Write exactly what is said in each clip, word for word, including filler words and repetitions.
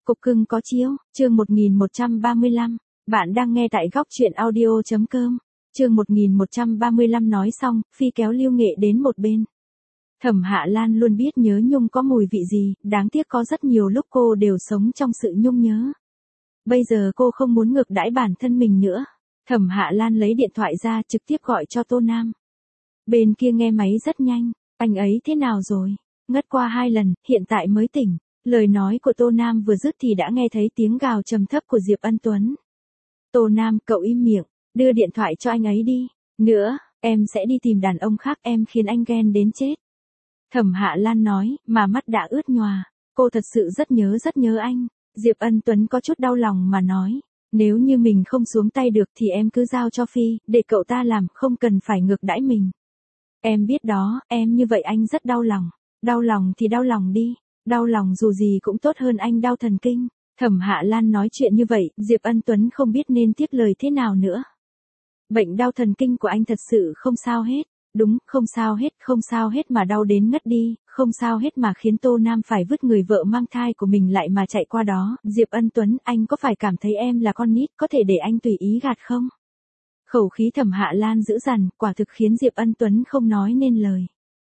Cục cưng có chiếu, chương một nghìn một trăm ba mươi lăm. Bạn đang nghe tại góc truyện audio chấm com. Chương một nghìn một trăm ba mươi lăm nói xong, Phi kéo Lưu Nghệ đến một bên. Thẩm Hạ Lan luôn biết nhớ nhung có mùi vị gì, đáng tiếc có rất nhiều lúc cô đều sống trong sự nhung nhớ. Bây giờ cô không muốn ngược đãi bản thân mình nữa. Thẩm Hạ Lan lấy điện thoại ra trực tiếp gọi cho Tô Nam. Bên kia nghe máy rất nhanh, anh ấy thế nào rồi? Ngất qua hai lần, hiện tại mới tỉnh. Lời nói của Tô Nam vừa dứt thì đã nghe thấy tiếng gào trầm thấp của Diệp Ân Tuấn. Tô Nam, cậu im miệng, đưa điện thoại cho anh ấy đi. Nữa, em sẽ đi tìm đàn ông khác, em khiến anh ghen đến chết. Thẩm Hạ Lan nói, mà mắt đã ướt nhòa. Cô thật sự rất nhớ rất nhớ anh. Diệp Ân Tuấn có chút đau lòng mà nói. Nếu như mình không xuống tay được thì em cứ giao cho Phi, để cậu ta làm, không cần phải ngược đãi mình. Em biết đó, em như vậy anh rất đau lòng. Đau lòng thì đau lòng đi. Đau lòng dù gì cũng tốt hơn anh đau thần kinh. Thẩm Hạ Lan nói chuyện như vậy, Diệp Ân Tuấn không biết nên tiếp lời thế nào nữa. Bệnh đau thần kinh của anh thật sự không sao hết. Đúng, không sao hết, không sao hết mà đau đến ngất đi, không sao hết mà khiến Tô Nam phải vứt người vợ mang thai của mình lại mà chạy qua đó. Diệp Ân Tuấn, anh có phải cảm thấy em là con nít, có thể để anh tùy ý gạt không? Khẩu khí Thẩm Hạ Lan dữ dằn, quả thực khiến Diệp Ân Tuấn không nói nên lời.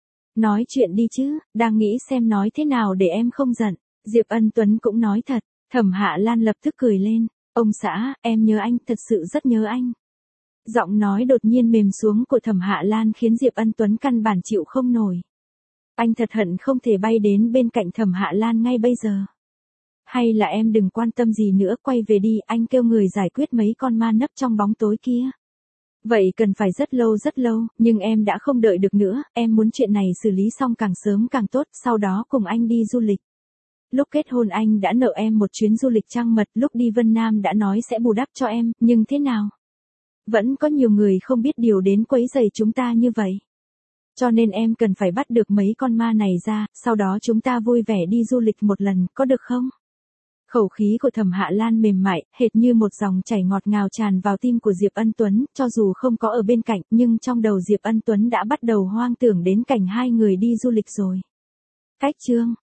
Nói chuyện đi chứ, đang nghĩ xem nói thế nào để em không giận. Diệp Ân Tuấn cũng nói thật. Thẩm Hạ Lan lập tức cười lên. Ông xã, em nhớ anh, thật sự rất nhớ anh. Giọng nói đột nhiên mềm xuống của Thẩm Hạ Lan khiến Diệp Ân Tuấn căn bản chịu không nổi. Anh thật hận không thể bay đến bên cạnh Thẩm Hạ Lan ngay bây giờ. Hay là em đừng quan tâm gì nữa, quay về đi, anh kêu người giải quyết mấy con ma nấp trong bóng tối kia. Vậy cần phải rất lâu rất lâu, nhưng em đã không đợi được nữa, em muốn chuyện này xử lý xong càng sớm càng tốt, sau đó cùng anh đi du lịch. Lúc kết hôn anh đã nợ em một chuyến du lịch trăng mật, lúc đi Vân Nam đã nói sẽ bù đắp cho em, nhưng thế nào? Vẫn có nhiều người không biết điều đến quấy rầy chúng ta như vậy. Cho nên em cần phải bắt được mấy con ma này ra, sau đó chúng ta vui vẻ đi du lịch một lần, có được không? Khẩu khí của Thẩm Hạ Lan mềm mại, hệt như một dòng chảy ngọt ngào tràn vào tim của Diệp Ân Tuấn, cho dù không có ở bên cạnh, nhưng trong đầu Diệp Ân Tuấn đã bắt đầu hoang tưởng đến cảnh hai người đi du lịch rồi. Cách chương